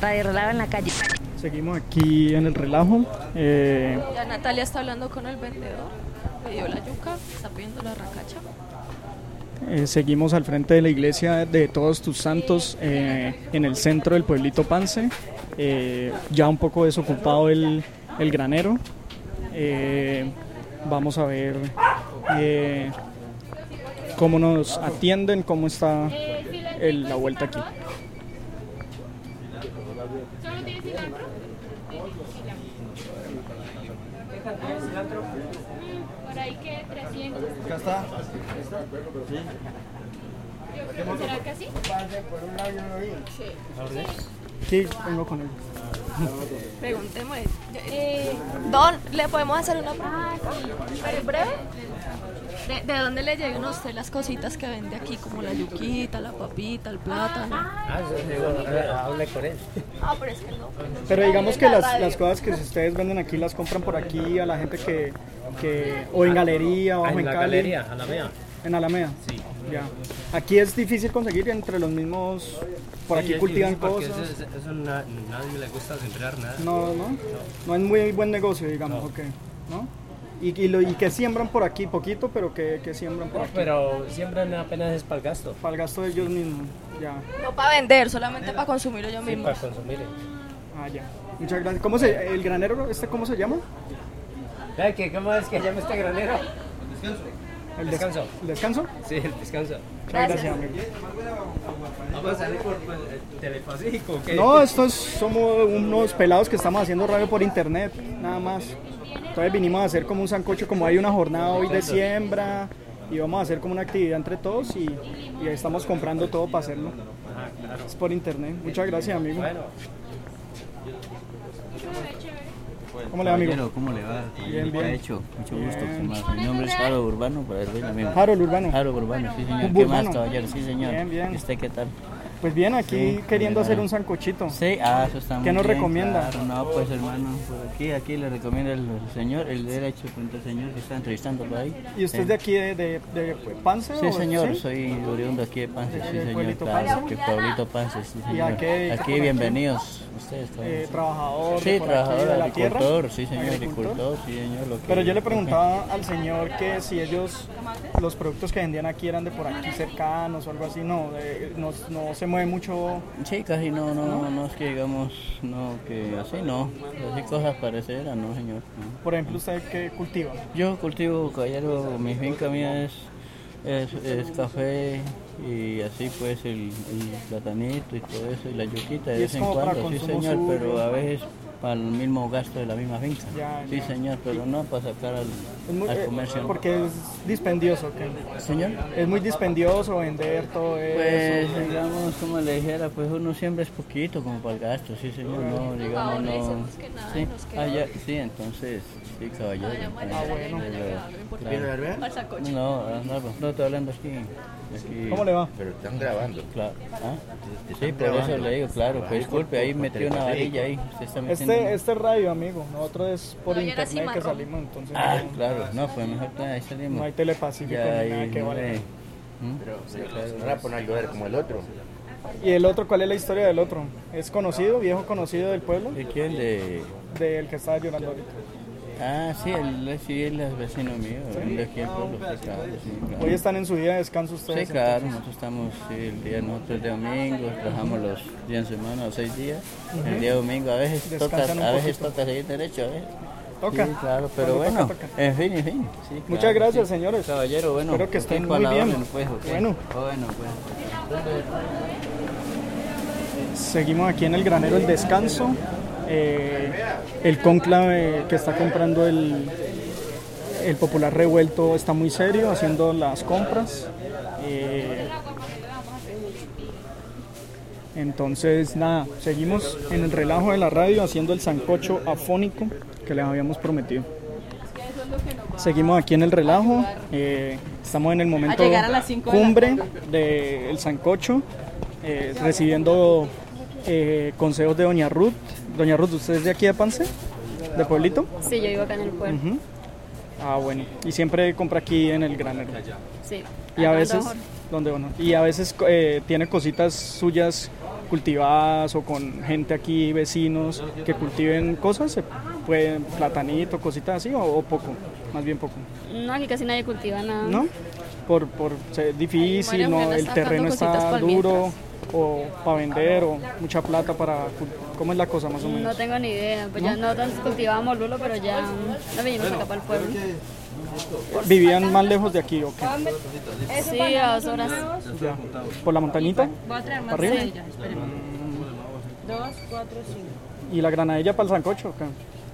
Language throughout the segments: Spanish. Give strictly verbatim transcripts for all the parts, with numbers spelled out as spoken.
Radio Relajo en la calle. Seguimos aquí en el relajo. Eh... Ya Natalia está hablando con el vendedor, le dio la yuca, está pidiendo la racacha. Eh, seguimos al frente de la iglesia de Todos Tus Santos, eh, en el centro del pueblito Pance. Eh, ya un poco desocupado el, el granero. Eh, vamos a ver eh, cómo nos atienden, cómo está el, la vuelta aquí. Por ahí que trescientos. Acá está. ¿Será que así? Sí. Sí, vengo con él. Preguntemos. Eh, Don, ¿le podemos hacer una pregunta? ¿Pero breve? ¿De, ¿De dónde le llegan a usted las cositas que vende aquí, como la yuquita, la papita, el plátano? Ah, hable con él. Ah, pero es que no. Pero digamos que las, las cosas que ustedes venden aquí las compran por aquí a la gente que, que o en galería o en, en la Cali. Galería, Alameda. En Alameda. Sí. Ya. Aquí es difícil conseguir entre los mismos. Por aquí Sí, cultivan porque cosas. Eso, eso na, nadie le gusta sembrar nada. No, no, no. No es muy buen negocio, digamos. No. Okay. ¿No? Y, y, lo, y que siembran por aquí, poquito, pero que, que siembran por No, aquí. pero siembran apenas es para el gasto. Para el gasto de ellos mismos. Ya. No para vender, solamente para consumir yo Sí, mismo. para consumir. Ah, ya. Muchas gracias. ¿Cómo se, el granero, este cómo se llama? Ay, ¿qué, ¿Cómo es que llama este granero? El des- descanso. ¿El descanso? Sí, el descanso. Muchas gracias, amigo. ¿Vamos a salir por pues, Telefónico o qué? No, estos somos unos pelados que estamos haciendo radio por internet, nada más. Entonces vinimos a hacer como un sancocho, como hay una jornada hoy de siembra, y vamos a hacer como una actividad entre todos y, y estamos comprando todo para hacerlo. Ajá, claro. Es por internet. Muchas gracias, amigo. Bueno. ¿Cómo le va, amigo? Caballero, ¿cómo le va? Bien, ¿Qué ha bien. hecho? Mucho Bien. gusto. ¿Qué más? Mi nombre es Harold Urbano, para el amigo. Harold Urbano. Harold Urbano, sí señor. Un ¿Qué más, Urbano. caballero? Sí señor. Bien, bien. ¿Y usted qué tal? Pues bien, aquí Sí, queriendo mira. hacer un sancochito. Sí, ah, eso está muy ¿Qué nos bien, recomienda? claro. No, pues hermano, por aquí, aquí le recomienda el, el señor, el derecho frente al señor que está entrevistando por ahí. ¿Y usted Sí. es de aquí, de, de, de Pance? Sí, o- señor, ¿sí? soy oriundo aquí de Pance, sí, ¿De señor, Pueblito claro, Pance? que Pueblito Pance, sí, ¿Y señor. a qué dedica por Aquí, aquí? bienvenidos ustedes todos. Eh, trabajador Sí, de por aquí, trabajador, de la tierra. agricultor, sí señor, Agricultor. agricultor, sí señor. Lo que- Pero yo le lo que- preguntaba al señor que si ellos, los productos que vendían aquí eran de por aquí cercanos o algo así, no, de- no, no se mueve mucho. Sí, casi no, no, no es que digamos, no, que así no, así cosas pareceras, no señor. no. Por ejemplo, ¿usted qué cultiva? Yo cultivo, caballero, mi finca mía es, es, es café y así pues el, el platanito y todo eso y la yuquita de ¿Y vez es en como para cuando, sí consumo señor, suyo? pero a veces para el mismo gasto de la misma finca. Ya, Sí ya. señor, pero no para sacar al, Es muy- al eh, comercio. porque es dispendioso, ¿qué? Señor. Es muy dispendioso vender todo eso. Pues, digamos, como le dijera, pues uno siempre es poquito como para el gasto, sí señor, no, digamos, Ahora no. dicen que nada, Sí, nos que ah, nada. ya, sí, entonces, sí, caballero. Ah, bueno. Claro. Al sacocho. No, no, no estoy hablando aquí. aquí. ¿Cómo le va? Pero están grabando. Claro. ¿Ah? Sí, por eso le digo, claro, pues disculpe, ahí metió una varilla ahí. Usted está metiendo Este, una- este es radio, amigo. Nosotros es por No, yo era internet que cimarrón. salimos, entonces Ah, no, claro, no, pues mejor que ahí salimos. no hay telepacífico Ya, ni ahí, nada que no valga. le- ¿Mm? Pero, pero no la ponen a llover como el otro. ¿Y el otro, cuál es la historia del otro? ¿Es conocido, viejo conocido del pueblo? ¿De quién? De... Del que estaba llorando ahorita. Ah, sí, él, sí, él es vecino mío, él de aquí en pueblo, sí, claro, sí, claro. Hoy están en su día de descanso ustedes. Sí, claro, nosotros estamos sí, el día nosotros de domingo, trabajamos los días en semana, los seis días. El día domingo a veces toca, Descansan un a veces poquito. toca seguir derecho, a veces. Toca. Sí, claro, pero Cuando bueno, toca, toca. en fin, en fin. Sí, claro, Muchas gracias, sí. señores. Caballero, bueno. Espero que estén usted muy a la bien. orden, pues, ok. Bueno. Bueno, pues. Seguimos aquí en el granero El Descanso. Eh, el cónclave que está comprando el, el Popular Revuelto está muy serio, haciendo las compras. Eh, entonces, nada, seguimos en el relajo de la radio haciendo el sancocho afónico que les habíamos prometido. Seguimos aquí en el relajo, eh, estamos en el momento A llegar a las cinco de la cumbre del sancocho, eh, recibiendo eh, consejos de Doña Ruth. Doña Ruth, ¿usted es de aquí de Pance? ¿De Pueblito? Sí, yo vivo acá en el pueblo. Ujú. Ah, bueno. Y siempre compra aquí en el granero. Sí. Y a Acá veces, ando ¿dónde bueno? Y a veces eh, tiene cositas suyas cultivadas o con gente aquí, vecinos que cultiven cosas, se puede platanito, cositas así o, o poco, más bien poco, No, aquí casi nadie cultiva nada. ¿no? Por, por ser difícil, María ¿no? Juliana El está terreno sacando está cositas pa'l duro mientras. o para vender o mucha plata para, cul- ¿cómo es la cosa más o No menos? tengo ni idea. Pues ya nosotros cultivábamos lulo, pero ya mm, nos vinimos acá para el pueblo. ¿Vivían más lejos de aquí o qué? Sí, a dos horas. Ya. ¿Por la montañita? Voy a traer más ¿Para arriba? de ella, esperemos. Dos, cuatro, cinco. ¿Y la granadilla para el sancocho o qué?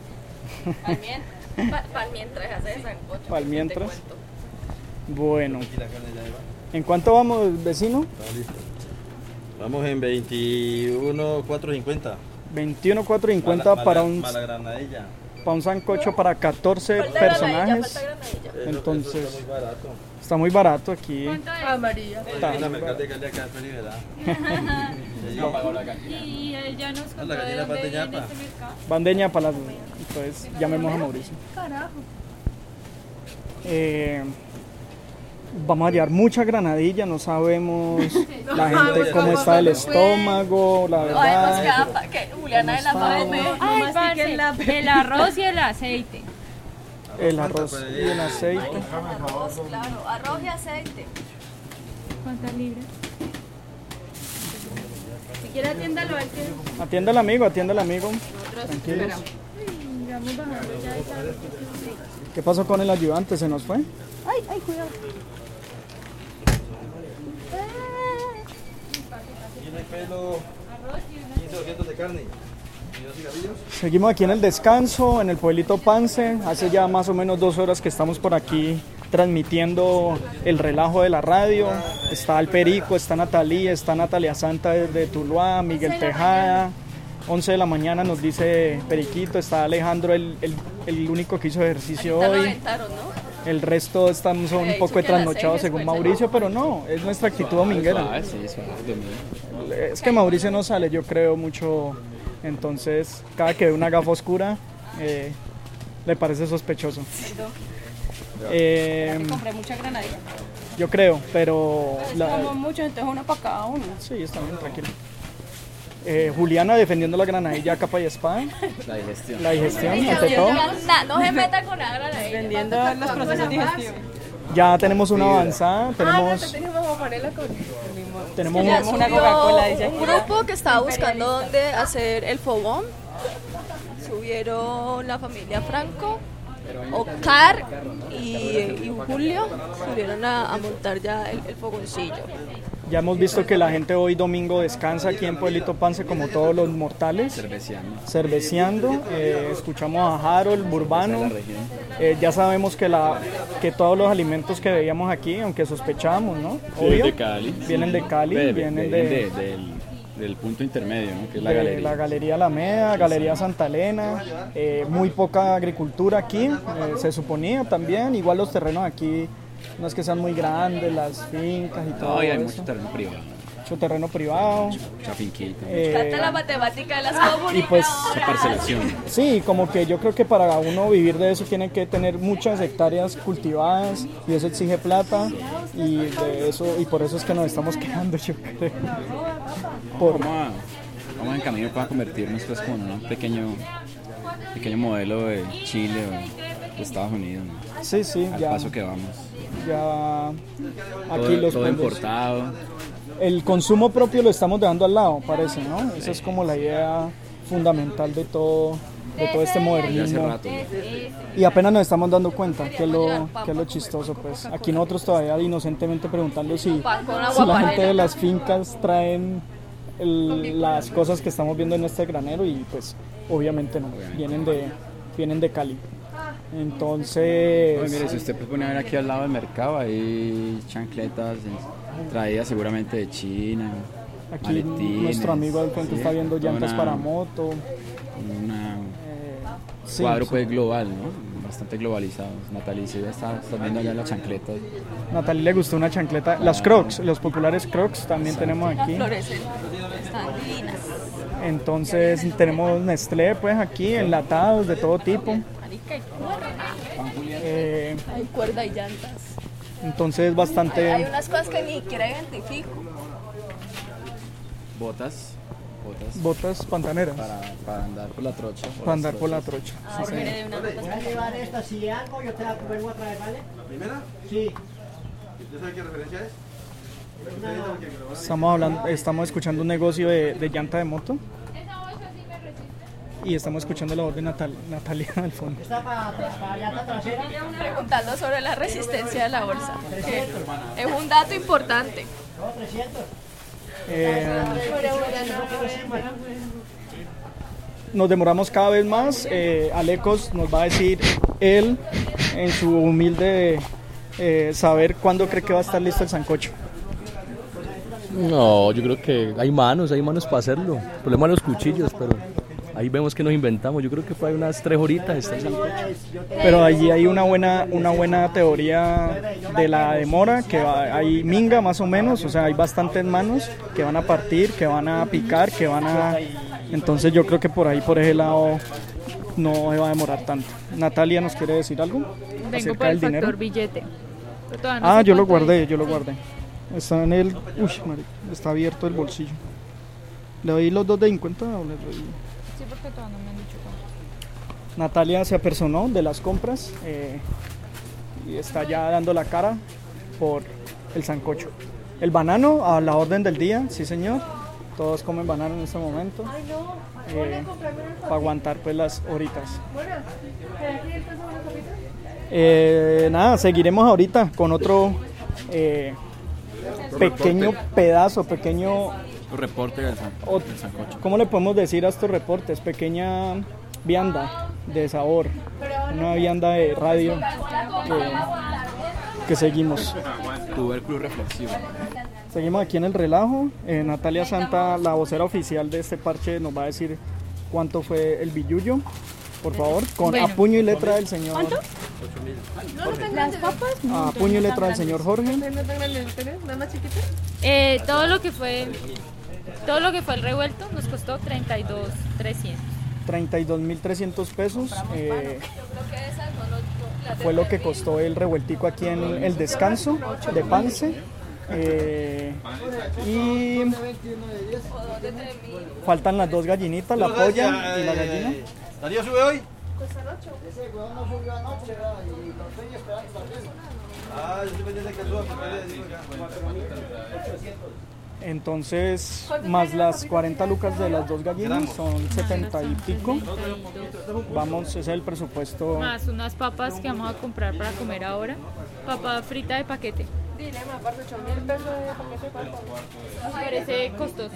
Para mientras hace de sancocho. Pa'l te mientras. cuento. Bueno. ¿En cuánto vamos, vecino? Vamos en veintiuno cuatrocientos cincuenta. veintiuno cuatrocientos cincuenta para un, Mala granadilla. para un sancocho para catorce Falta granadilla, personajes. falta granadilla. Entonces, Eso está muy barato. está muy barato aquí. Ah, María. Está La muy mercad barato. de Cali acá fue liberada. Y él ya nos Ah, contó la de gallina dónde pate viene ñapa. este mercado. Bandeña para las dos. Entonces, llamemos a Mauricio. Carajo. Eh, vamos a hallar mucha granadilla, no sabemos la gente cómo está el estómago, la Sabemos verdad. que, apa- que Juliana de la Pavete. Ay, parce, el arroz y el aceite. El arroz y el aceite. Arroz, claro, arroz y aceite. ¿Cuántas libras? Si quiere atiéndalo al que... Atienda al amigo, atienda al amigo. Tranquilos. Vamos bajando ya esa... ¿Qué pasó con el ayudante? ¿Se nos fue? Ay, ay, cuidado. Tiene pelo quince doscientos de carne. ¿Y dos cigarrillos? Seguimos aquí en el descanso, en el pueblito Pance. Hace ya más o menos dos horas que estamos por aquí transmitiendo el relajo de la radio. Está Alperico, está Natalí, está Natalia Santa desde Tuluá, Miguel Tejada. once de la mañana nos dice Periquito, está Alejandro, el, el, el único que hizo ejercicio Ahorita lo hoy. aventaron, ¿no? El resto estamos un Había dicho poco que a las trasnochados seis según después de Mauricio, pero no, es nuestra actitud dominguera. Es que Mauricio no sale, yo creo mucho, entonces cada que ve una gafa oscura eh, le parece sospechoso. Eh, Compré mucha granadilla. yo creo, pero la- Como mucho, entonces uno para cada uno. sí, está bien, tranquilo. Eh, Juliana defendiendo la granadilla a capa y espada. La digestión. La digestión, ante todo. Nah, no se meta con la granadilla. Vendiendo los procesos digestivos. Ya tenemos una avanzada, Ah, tenemos, tenemos que ponerla con... tenemos Ya un- una subió Coca-Cola, dice un aquí. grupo que estaba buscando dónde hacer el fogón. Subieron la familia Franco, Ocar y, y Julio. Subieron a, a montar ya el, el fogoncillo. Ya hemos visto que la gente hoy domingo descansa aquí en Pueblito Pance como todos los mortales. Cerveceando. Cerveceando. Eh, escuchamos a Harold, Burbano. Eh, ya sabemos que, la, que todos los alimentos que veíamos aquí, aunque sospechábamos, ¿no? Obvio, de Cali. vienen de Cali, Ve- ve- vienen vienen de, de- del, del punto intermedio, ¿no? Que es la de galería. la Galería Alameda, Galería Santa Elena. Eh, muy poca agricultura aquí, eh, se suponía también. Igual los terrenos aquí no es que sean muy grandes, las fincas y todo No, y hay eso. mucho terreno privado, Mucho terreno privado. mucha finquita, Eh, Canta la matemática de las y comunidades. pues mucha parcelación. sí, como que yo creo que para uno vivir de eso tiene que tener muchas hectáreas cultivadas y eso exige plata y de eso y por eso es que nos estamos quedando, yo creo. Por, Vamos, a- vamos en camino para convertirnos pues como en un pequeño, pequeño modelo de Chile o de Estados Unidos, ¿no? sí, sí, Al ya, paso que vamos. ya aquí Todo, los todo pueblos- importado. el consumo propio lo estamos dejando al lado, parece, ¿no? Esa es como la idea fundamental de todo, de todo este Ya hace modernismo. rato, ¿no? Y apenas nos estamos dando cuenta que es lo, que es lo chistoso, pues. Aquí nosotros todavía inocentemente preguntando si, Pan con agua si la gente panela. de las fincas traen el- las cosas que estamos viendo en este granero y pues obviamente no, vienen de, vienen de Cali. Entonces, Oye, mire, si usted pone a ver aquí al lado del mercado, hay chancletas eh, traídas seguramente de China, aquí maletines, nuestro amigo del frente sí, está viendo toda llantas una- para moto. una- eh, sí, cuadro sí. pues global, ¿no? Bastante globalizado. Natalicia ya está, está viendo allá las chancletas. Natalie le gustó una chancleta, las Crocs, los populares Crocs también tenemos aquí. Florecen. Están divinas. Entonces tenemos Nestlé pues aquí, enlatados de todo tipo. Marica, hay cuerda. Eh, Hay cuerda y llantas. entonces Hay bastante, unas cosas que ni siquiera identifico. Botas. botas, botas pantaneras para, para andar por la trocha. para andar por la trocha. Sí, señor. Voy a llevar esta, si algo yo te la vuelvo a traer, ¿vale? ¿Primera? Sí. ¿Usted sabe qué referencia es? Estamos hablando, estamos escuchando un negocio de, de llanta de moto y estamos escuchando la voz de Natal, Natalia al fondo. Esta para, para llanta trasera. Preguntando sobre la resistencia de la bolsa, que es un dato importante. No, trescientos. Eh, nos demoramos cada vez más. eh, Alecos nos va a decir él en su humilde eh, saber cuándo cree que va a estar listo el sancocho. No, yo creo que hay manos, hay manos para hacerlo. El problema de los cuchillos, pero ahí vemos que nos inventamos. Yo creo que fue unas tres horitas está el sancocho. Pero allí hay una buena, una buena teoría de la demora, que va, hay minga más o menos, o sea, hay bastantes manos que van a partir, que van a picar, que van a... Entonces yo creo que por ahí, por ese lado, no se va a demorar tanto. Natalia, ¿nos quiere decir algo Vengo acerca por el del dinero? factor billete. Pero todavía no Ah, sé yo lo cuánto guardé, es. yo lo guardé. Está en el... Uy, marica, está abierto el bolsillo. ¿Le doy los dos de cincuenta o le doy...? Sí, porque todavía no me han dicho cuánto. Natalia se apersonó de las compras eh, y está ya dando la cara por el sancocho. El banano a la orden del día, sí señor. Todos comen banano en este momento. Eh, para aguantar pues las horitas. Eh, nada, seguiremos ahorita con otro eh, pequeño pedazo, pequeño... Un reporte del, san, o- del sancocho. ¿Cómo le podemos decir a estos reportes? Pequeña vianda de sabor, una vianda de radio eh, que seguimos. Tubérculo reflexivo. Seguimos aquí en el relajo. Eh, Natalia Santa, la vocera oficial de este parche, nos va a decir cuánto fue el billuyo, por favor, con Bueno. a puño y letra del señor. ¿Cuánto? ¿Las papas? A puño y letra del señor Jorge. ¿No tan grandes? ¿No más chiquitas? Eh, todo lo que fue todo lo que fue el revuelto nos costó treinta y dos mil trescientos. treinta y dos mil trescientos pesos. eh, fue lo que costó el revueltico aquí en el descanso de Pance. Eh, y faltan las dos gallinitas, la polla y la gallina. ¿Darío sube hoy? Ese huevón no subió anoche, ¿verdad? Y lo estoy esperando también. Ah, yo estoy pendiente que suba, porque le digo ya. Entonces, más las cuarenta lucas de las dos gallinas, son setenta y pico. Vamos, ese es el presupuesto. Más unas papas que vamos a comprar para comer ahora. Papa frita de paquete. Dile, me aparte ocho mil pesos de paquete de papas. Me parece costoso.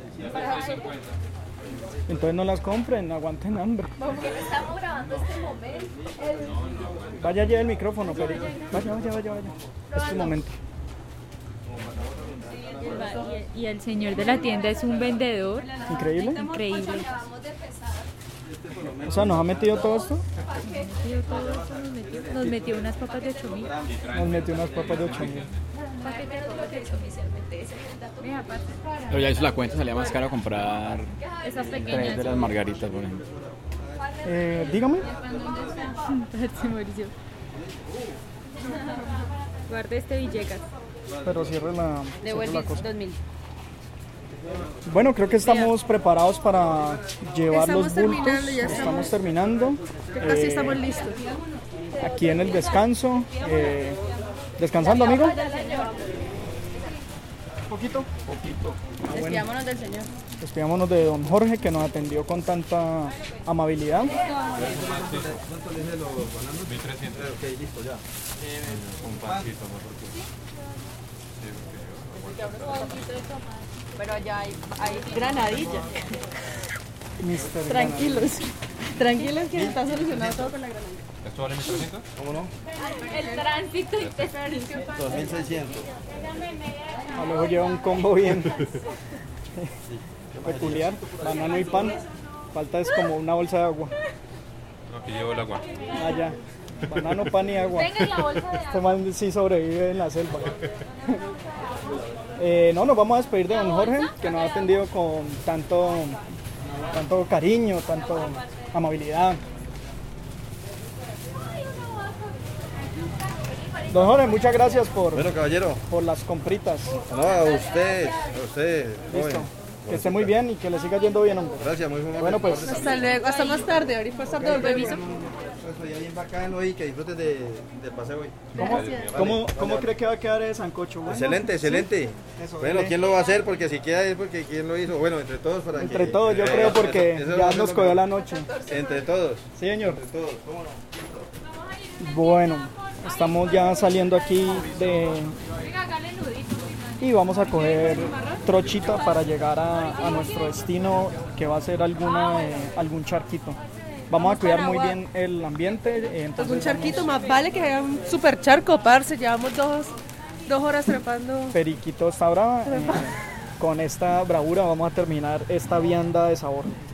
Entonces no las compren, aguanten hambre. Porque estamos grabando este momento. Vaya ya el micrófono, Peri. Vaya, vaya, vaya, vaya. Es tu momento. Y el señor de la tienda es un vendedor Increíble. increíble. O sea, nos ha metido todo esto. Metió todo eso, nos metió, nos metió unas papas de ocho mil. Nos metió unas papas de ocho mil. Pero ya hizo la cuenta, salía más caro comprar Esas tres pequeñas. de las margaritas, por ejemplo. Eh, dígame. Se Mauricio. Guarde este Villegas. Pero cierre la, cierre la cosa. dos mil. Bueno, creo que estamos preparados para llevar Estamos los bultos. terminando, ya estamos, estamos- terminando. Ya casi Eh, estamos listos. Aquí en el descanso. eh, ¿Descansando, amigo? Poquito. Poquito. Ah, bueno. Despidámonos del señor. Despidámonos de don Jorge, que nos atendió con tanta amabilidad. ¿Cuánto le dije los bananos? mil trescientos. Ok, listo, ya. Un pancito, Pero allá hay, hay granadilla. mister Tranquilos. Tranquilos que está solucionado todo con la granada. ¿Esto vale mil trescientos? ¿Cómo no? El tránsito intestino. dos mil seiscientos. A luego lleva un combo bien peculiar, banano y pan. Falta es como una bolsa de agua. Aquí llevo el agua. Ah, ya. Banano, pan y agua. Venga, la bolsa de Este man sí sobrevive en la selva. Eh, no, nos vamos a despedir de don Jorge, que nos ha atendido con tanto, tanto cariño, tanto amabilidad. Don Jorge, muchas gracias por, Bueno, caballero. por las compritas. No, a usted, a usted. Listo. joven. Que esté muy bien y que le siga yendo bien, hombre. Gracias, muy bien. Bueno, pues. Hasta luego, hasta más tarde, ahorita más tarde volvemos. Pues ya bien bacano y que disfrutes de, del paseo hoy. ¿Cómo, ¿cómo, ¿cómo cree que va a quedar el sancocho? Bueno, excelente, excelente. ¿sí? Eso, bueno, eh. ¿quién lo va a hacer? Porque si queda es porque ¿quién lo hizo? Bueno, entre todos para Entre que, todos, yo eh, creo, porque eso- eso- ya eso nos es lo cogió que- la noche. Entre todos. Sí, señor. Entre todos, ¿cómo no? Bueno, estamos ya saliendo aquí de... Y vamos a coger trochita para llegar a, a nuestro destino, que va a ser alguna, eh, algún charquito. Vamos a cuidar muy bien el ambiente. eh, entonces Un charquito, vamos- más vale que haya un super charco, parce. Llevamos dos, dos horas trepando. Periquito está brava. eh, con esta bravura vamos a terminar esta vianda de sabor.